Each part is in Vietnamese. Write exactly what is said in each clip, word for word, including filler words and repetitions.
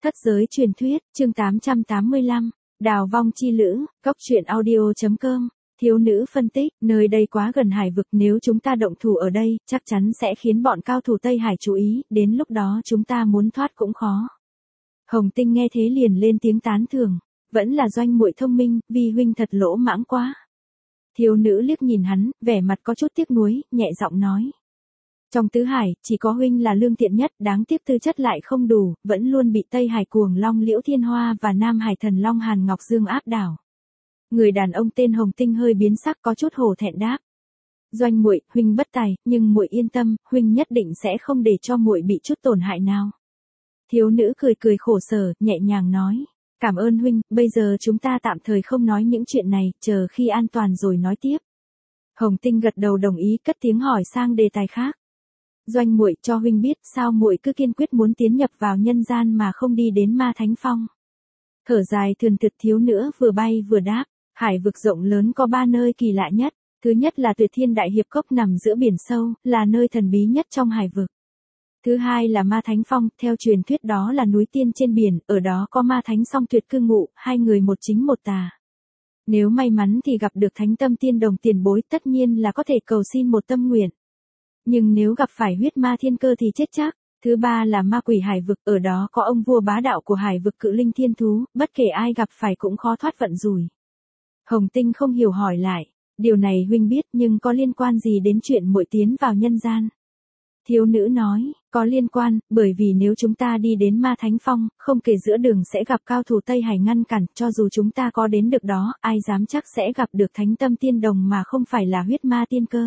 Thất giới truyền thuyết, chương tám trăm tám mươi lăm, đào vong chi lữ, góc truyện audio chấm com. Thiếu nữ phân tích, nơi đây quá gần hải vực, nếu chúng ta động thủ ở đây, chắc chắn sẽ khiến bọn cao thủ Tây Hải chú ý, đến lúc đó chúng ta muốn thoát cũng khó. Hồng Tinh nghe thế liền lên tiếng tán thưởng, vẫn là Doanh muội thông minh, vì huynh thật lỗ mãng quá. Thiếu nữ liếc nhìn hắn, vẻ mặt có chút tiếc nuối, nhẹ giọng nói. Trong tứ hải, chỉ có huynh là lương thiện nhất, đáng tiếc tư chất lại không đủ, vẫn luôn bị Tây Hải cuồng long Liễu Thiên Hoa và Nam Hải thần long Hàn Ngọc Dương áp đảo. Người đàn ông tên Hồng Tinh hơi biến sắc, có chút hổ thẹn đáp. Doanh muội, huynh bất tài, nhưng muội yên tâm, huynh nhất định sẽ không để cho muội bị chút tổn hại nào. Thiếu nữ cười cười khổ sở, nhẹ nhàng nói. Cảm ơn huynh, bây giờ chúng ta tạm thời không nói những chuyện này, chờ khi an toàn rồi nói tiếp. Hồng Tinh gật đầu đồng ý, cất tiếng hỏi sang đề tài khác. Doanh muội, cho huynh biết sao muội cứ kiên quyết muốn tiến nhập vào nhân gian mà không đi đến Ma Thánh Phong. Thở dài thườn thượt thiếu nữ vừa bay vừa đáp, hải vực rộng lớn có ba nơi kỳ lạ nhất, thứ nhất là Tuyệt Thiên Đại Hiệp Cốc nằm giữa biển sâu, là nơi thần bí nhất trong hải vực. Thứ hai là Ma Thánh Phong, theo truyền thuyết đó là núi tiên trên biển, ở đó có Ma Thánh Song Tuyệt cư ngụ, hai người một chính một tà. Nếu may mắn thì gặp được Thánh Tâm Tiên Đồng tiền bối, tất nhiên là có thể cầu xin một tâm nguyện. Nhưng nếu gặp phải huyết ma thiên cơ thì chết chắc. Thứ ba là Ma Quỷ Hải Vực, ở đó có ông vua bá đạo của hải vực Cự Linh Thiên Thú, bất kể ai gặp phải cũng khó thoát vận rủi. Hồng Tinh không hiểu hỏi lại, điều này huynh biết nhưng có liên quan gì đến chuyện muội tiến vào nhân gian? Thiếu nữ nói, có liên quan, bởi vì nếu chúng ta đi đến Ma Thánh Phong, không kể giữa đường sẽ gặp cao thủ Tây Hải ngăn cản, cho dù chúng ta có đến được đó, ai dám chắc sẽ gặp được Thánh Tâm Tiên Đồng mà không phải là huyết ma tiên cơ.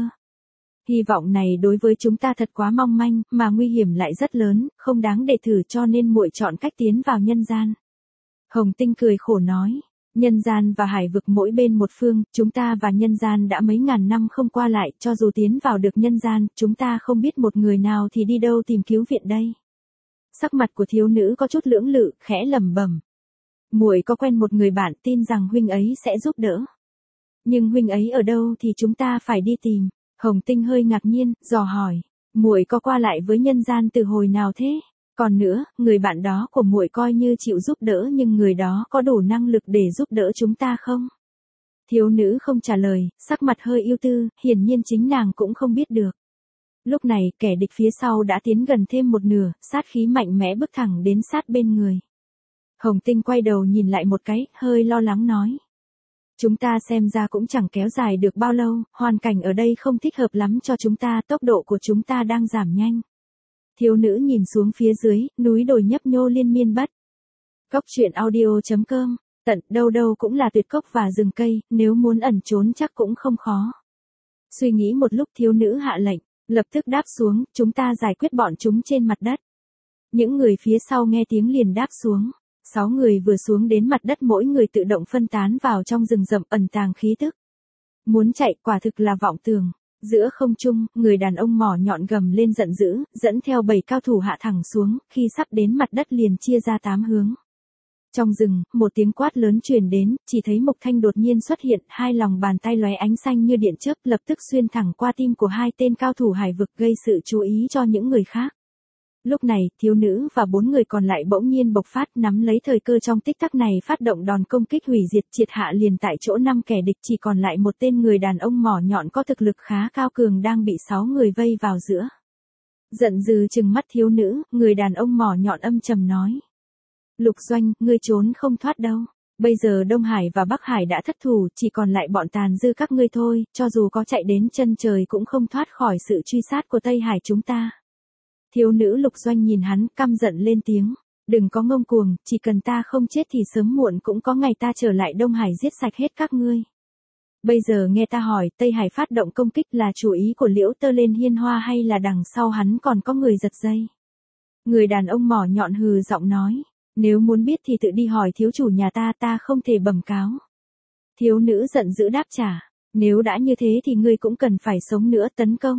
Hy vọng này đối với chúng ta thật quá mong manh, mà nguy hiểm lại rất lớn, không đáng để thử cho nên muội chọn cách tiến vào nhân gian. Hồng Tinh cười khổ nói, nhân gian và hải vực mỗi bên một phương, chúng ta và nhân gian đã mấy ngàn năm không qua lại, cho dù tiến vào được nhân gian, chúng ta không biết một người nào thì đi đâu tìm cứu viện đây. Sắc mặt của thiếu nữ có chút lưỡng lự, khẽ lẩm bẩm. Muội có quen một người bạn, tin rằng huynh ấy sẽ giúp đỡ. Nhưng huynh ấy ở đâu thì chúng ta phải đi tìm. Hồng Tinh hơi ngạc nhiên, dò hỏi, muội có qua lại với nhân gian từ hồi nào thế? Còn nữa, người bạn đó của muội coi như chịu giúp đỡ nhưng người đó có đủ năng lực để giúp đỡ chúng ta không? Thiếu nữ không trả lời, sắc mặt hơi ưu tư, hiển nhiên chính nàng cũng không biết được. Lúc này, kẻ địch phía sau đã tiến gần thêm một nửa, sát khí mạnh mẽ bước thẳng đến sát bên người. Hồng Tinh quay đầu nhìn lại một cái, hơi lo lắng nói. Chúng ta xem ra cũng chẳng kéo dài được bao lâu, hoàn cảnh ở đây không thích hợp lắm cho chúng ta, tốc độ của chúng ta đang giảm nhanh. Thiếu nữ nhìn xuống phía dưới, núi đồi nhấp nhô liên miên bất. Góc truyện audio chấm com, tận đâu đâu cũng là tuyệt cốc và rừng cây, nếu muốn ẩn trốn chắc cũng không khó. Suy nghĩ một lúc thiếu nữ hạ lệnh, lập tức đáp xuống, chúng ta giải quyết bọn chúng trên mặt đất. Những người phía sau nghe tiếng liền đáp xuống. Sáu người vừa xuống đến mặt đất mỗi người tự động phân tán vào trong rừng rậm ẩn tàng khí tức. Muốn chạy quả thực là vọng tưởng. Giữa không trung, người đàn ông mỏ nhọn gầm lên giận dữ, dẫn theo bảy cao thủ hạ thẳng xuống, khi sắp đến mặt đất liền chia ra tám hướng. Trong rừng, một tiếng quát lớn truyền đến, chỉ thấy Mục Thanh đột nhiên xuất hiện, hai lòng bàn tay lóe ánh xanh như điện chớp lập tức xuyên thẳng qua tim của hai tên cao thủ hải vực gây sự chú ý cho những người khác. Lúc này, thiếu nữ và bốn người còn lại bỗng nhiên bộc phát nắm lấy thời cơ trong tích tắc này phát động đòn công kích hủy diệt triệt hạ liền tại chỗ năm kẻ địch chỉ còn lại một tên người đàn ông mỏ nhọn có thực lực khá cao cường đang bị sáu người vây vào giữa. Giận dữ trừng mắt thiếu nữ, người đàn ông mỏ nhọn âm trầm nói. Lục Doanh, ngươi trốn không thoát đâu. Bây giờ Đông Hải và Bắc Hải đã thất thủ, chỉ còn lại bọn tàn dư các ngươi thôi, cho dù có chạy đến chân trời cũng không thoát khỏi sự truy sát của Tây Hải chúng ta. Thiếu nữ Lục Doanh nhìn hắn, căm giận lên tiếng. Đừng có ngông cuồng, chỉ cần ta không chết thì sớm muộn cũng có ngày ta trở lại Đông Hải giết sạch hết các ngươi. Bây giờ nghe ta hỏi, Tây Hải phát động công kích là chủ ý của Liễu Tơ lên Hiên Hoa hay là đằng sau hắn còn có người giật dây? Người đàn ông mỏ nhọn hừ giọng nói. Nếu muốn biết thì tự đi hỏi thiếu chủ nhà ta, ta không thể bẩm cáo. Thiếu nữ giận dữ đáp trả. Nếu đã như thế thì ngươi cũng cần phải sống nữa tấn công.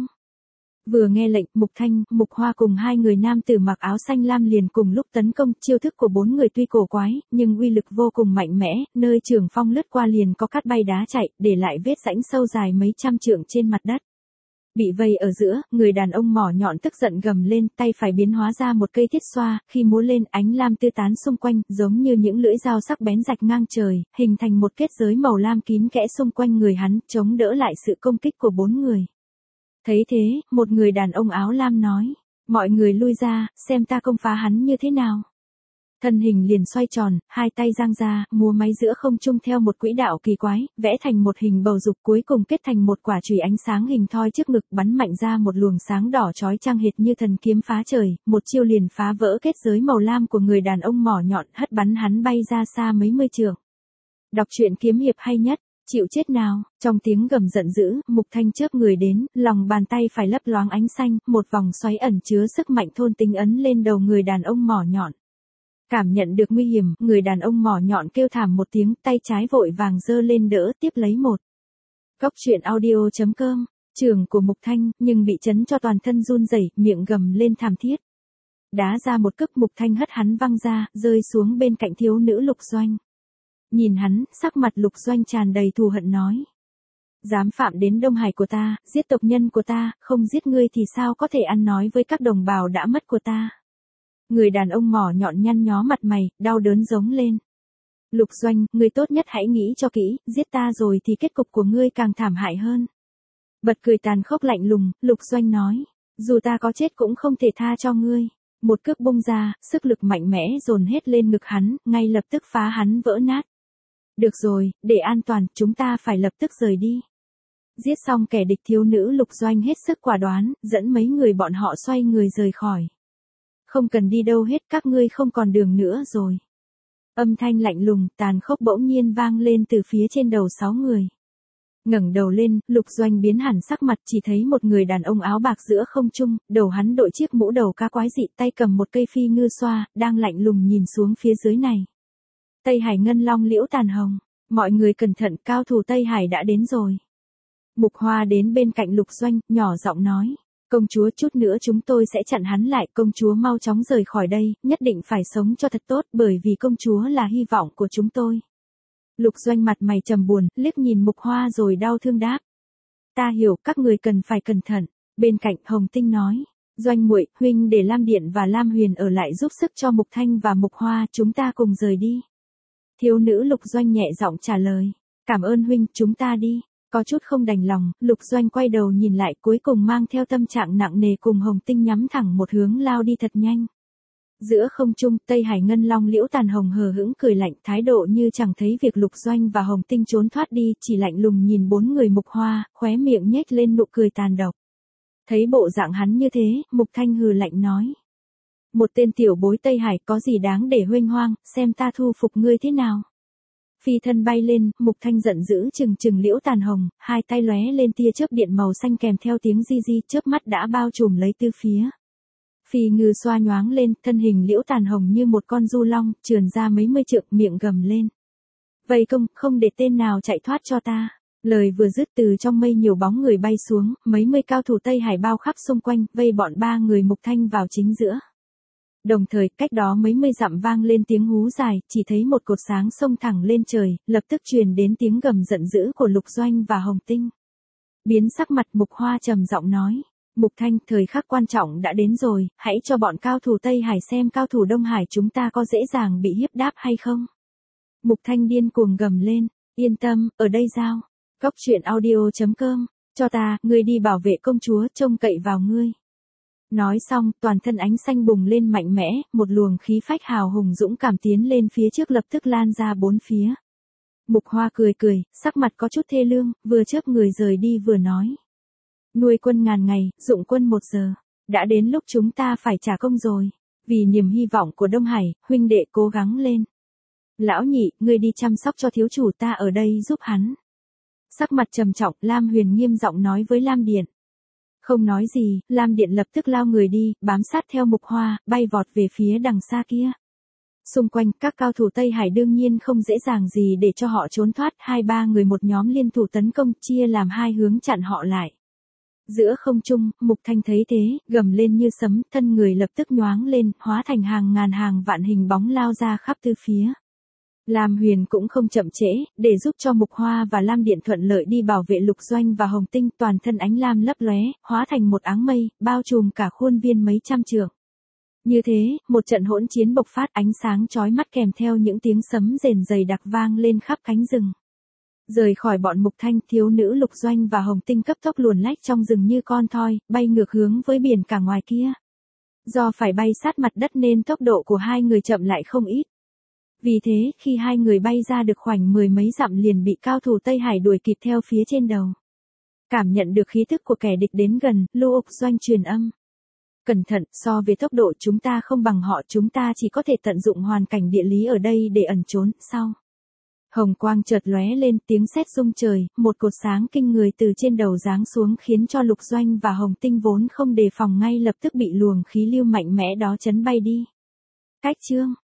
Vừa nghe lệnh, Mục Thanh, Mục Hoa cùng hai người nam tử mặc áo xanh lam liền cùng lúc tấn công, chiêu thức của bốn người tuy cổ quái, nhưng uy lực vô cùng mạnh mẽ, nơi trường phong lướt qua liền có cát bay đá chạy, để lại vết rãnh sâu dài mấy trăm trượng trên mặt đất. Bị vây ở giữa, người đàn ông mỏ nhọn tức giận gầm lên, tay phải biến hóa ra một cây thiết xoa, khi múa lên ánh lam tứ tán xung quanh, giống như những lưỡi dao sắc bén rạch ngang trời, hình thành một kết giới màu lam kín kẽ xung quanh người hắn, chống đỡ lại sự công kích của bốn người. Thấy thế, một người đàn ông áo lam nói, mọi người lui ra, xem ta công phá hắn như thế nào. Thân hình liền xoay tròn, hai tay giang ra, múa máy giữa không trung theo một quỹ đạo kỳ quái, vẽ thành một hình bầu dục cuối cùng kết thành một quả chùy ánh sáng hình thoi trước ngực bắn mạnh ra một luồng sáng đỏ chói chang hệt như thần kiếm phá trời, một chiêu liền phá vỡ kết giới màu lam của người đàn ông mỏ nhọn hất bắn hắn bay ra xa mấy mươi trượng. Đọc truyện kiếm hiệp hay nhất, chịu chết nào, trong tiếng gầm giận dữ, Mục Thanh chớp người đến, lòng bàn tay phải lấp loáng ánh xanh, một vòng xoáy ẩn chứa sức mạnh thôn tính ấn lên đầu người đàn ông mỏ nhọn. Cảm nhận được nguy hiểm, người đàn ông mỏ nhọn kêu thảm một tiếng, tay trái vội vàng giơ lên đỡ tiếp lấy một. Góc truyện audio chấm com, trường của Mục Thanh, nhưng bị chấn cho toàn thân run rẩy, miệng gầm lên thảm thiết. Đá ra một cước, Mục Thanh hất hắn văng ra, rơi xuống bên cạnh thiếu nữ Lục Doanh. Nhìn hắn, sắc mặt Lục Doanh tràn đầy thù hận nói. Dám phạm đến Đông Hải của ta, giết tộc nhân của ta, không giết ngươi thì sao có thể ăn nói với các đồng bào đã mất của ta. Người đàn ông mỏ nhọn nhăn nhó mặt mày, đau đớn giống lên. Lục Doanh, ngươi tốt nhất hãy nghĩ cho kỹ, giết ta rồi thì kết cục của ngươi càng thảm hại hơn. Bật cười tàn khốc lạnh lùng, Lục Doanh nói, dù ta có chết cũng không thể tha cho ngươi. Một cước bung ra, sức lực mạnh mẽ dồn hết lên ngực hắn, ngay lập tức phá hắn vỡ nát. Được rồi, để an toàn, chúng ta phải lập tức rời đi. Giết xong kẻ địch, thiếu nữ Lục Doanh hết sức quả đoán, dẫn mấy người bọn họ xoay người rời khỏi. Không cần đi đâu hết, các ngươi không còn đường nữa rồi. Âm thanh lạnh lùng, tàn khốc bỗng nhiên vang lên từ phía trên đầu sáu người. Ngẩng đầu lên, Lục Doanh biến hẳn sắc mặt, chỉ thấy một người đàn ông áo bạc giữa không trung, đầu hắn đội chiếc mũ đầu cá quái dị, tay cầm một cây phi ngư xoa, đang lạnh lùng nhìn xuống phía dưới này. Tây Hải Ngân Long Liễu Tàn Hồng, mọi người cẩn thận, cao thủ Tây Hải đã đến rồi. Mục Hoa đến bên cạnh Lục Doanh, nhỏ giọng nói. Công chúa, chút nữa chúng tôi sẽ chặn hắn lại, công chúa mau chóng rời khỏi đây, nhất định phải sống cho thật tốt, bởi vì công chúa là hy vọng của chúng tôi. Lục Doanh mặt mày trầm buồn, liếc nhìn Mục Hoa rồi đau thương đáp. Ta hiểu, các người cần phải cẩn thận. Bên cạnh Hồng Tinh nói, Doanh muội, huynh để Lam Điện và Lam Huyền ở lại giúp sức cho Mục Thanh và Mục Hoa, chúng ta cùng rời đi. Thiếu nữ Lục Doanh nhẹ giọng trả lời, cảm ơn huynh, chúng ta đi. Có chút không đành lòng, Lục Doanh quay đầu nhìn lại, cuối cùng mang theo tâm trạng nặng nề cùng Hồng Tinh nhắm thẳng một hướng lao đi thật nhanh. Giữa không trung, Tây Hải Ngân Long Liễu Tàn Hồng hờ hững cười lạnh, thái độ như chẳng thấy việc Lục Doanh và Hồng Tinh trốn thoát đi, chỉ lạnh lùng nhìn bốn người Mục Hoa, khóe miệng nhếch lên nụ cười tàn độc. Thấy bộ dạng hắn như thế, Mục Thanh hừ lạnh nói. Một tên tiểu bối Tây Hải có gì đáng để huênh hoang, xem ta thu phục ngươi thế nào. Phi thân bay lên, Mục Thanh giận dữ trừng trừng Liễu Tàn Hồng, hai tay lóe lên tia chớp điện màu xanh kèm theo tiếng di di, chớp mắt đã bao trùm lấy tứ phía. Phi ngư xoa nhoáng lên, thân hình Liễu Tàn Hồng như một con du long, trườn ra mấy mươi trượng, miệng gầm lên. Vây công, không để tên nào chạy thoát cho ta. Lời vừa dứt, từ trong mây nhiều bóng người bay xuống, mấy mươi cao thủ Tây Hải bao khắp xung quanh, vây bọn ba người Mục Thanh vào chính giữa. Đồng thời, cách đó mấy mươi dặm vang lên tiếng hú dài, chỉ thấy một cột sáng xông thẳng lên trời, lập tức truyền đến tiếng gầm giận dữ của Lục Doanh và Hồng Tinh. Biến sắc mặt, Mục Hoa trầm giọng nói, Mục Thanh, thời khắc quan trọng đã đến rồi, hãy cho bọn cao thủ Tây Hải xem cao thủ Đông Hải chúng ta có dễ dàng bị hiếp đáp hay không. Mục Thanh điên cuồng gầm lên, yên tâm, ở đây giao. Góc truyện audio chấm com, cho ta, ngươi đi bảo vệ công chúa, trông cậy vào ngươi. Nói xong, toàn thân ánh xanh bùng lên mạnh mẽ, một luồng khí phách hào hùng dũng cảm tiến lên phía trước lập tức lan ra bốn phía. Mục Hoa cười cười, sắc mặt có chút thê lương, vừa chớp người rời đi vừa nói. Nuôi quân ngàn ngày, dụng quân một giờ. Đã đến lúc chúng ta phải trả công rồi. Vì niềm hy vọng của Đông Hải, huynh đệ cố gắng lên. Lão nhị, ngươi đi chăm sóc cho thiếu chủ, ta ở đây giúp hắn. Sắc mặt trầm trọng, Lam Huyền nghiêm giọng nói với Lam Điện. Không nói gì, Lam Điện lập tức lao người đi, bám sát theo Mục Hoa, bay vọt về phía đằng xa kia. Xung quanh, các cao thủ Tây Hải đương nhiên không dễ dàng gì để cho họ trốn thoát, hai ba người một nhóm liên thủ tấn công, chia làm hai hướng chặn họ lại. Giữa không trung, Mục Thanh thấy thế, gầm lên như sấm, thân người lập tức nhoáng lên, hóa thành hàng ngàn hàng vạn hình bóng lao ra khắp tứ phía. Lam Huyền cũng không chậm trễ, để giúp cho Mục Hoa và Lam Điện thuận lợi đi bảo vệ Lục Doanh và Hồng Tinh, toàn thân ánh lam lấp lóe, hóa thành một áng mây, bao trùm cả khuôn viên mấy trăm trượng. Như thế, một trận hỗn chiến bộc phát, ánh sáng chói mắt kèm theo những tiếng sấm rền dày đặc vang lên khắp cánh rừng. Rời khỏi bọn Mục Thanh, thiếu nữ Lục Doanh và Hồng Tinh cấp tốc luồn lách trong rừng như con thoi, bay ngược hướng với biển cả ngoài kia. Do phải bay sát mặt đất nên tốc độ của hai người chậm lại không ít. Vì thế, khi hai người bay ra được khoảng mười mấy dặm liền bị cao thủ Tây Hải đuổi kịp theo phía trên đầu. Cảm nhận được khí tức của kẻ địch đến gần, Lục Doanh truyền âm. Cẩn thận, so về tốc độ chúng ta không bằng họ, chúng ta chỉ có thể tận dụng hoàn cảnh địa lý ở đây để ẩn trốn, sau. Hồng quang chợt lóe lên, tiếng sét rung trời, một cột sáng kinh người từ trên đầu giáng xuống khiến cho Lục Doanh và Hồng Tinh vốn không đề phòng ngay lập tức bị luồng khí lưu mạnh mẽ đó chấn bay đi. Cách chương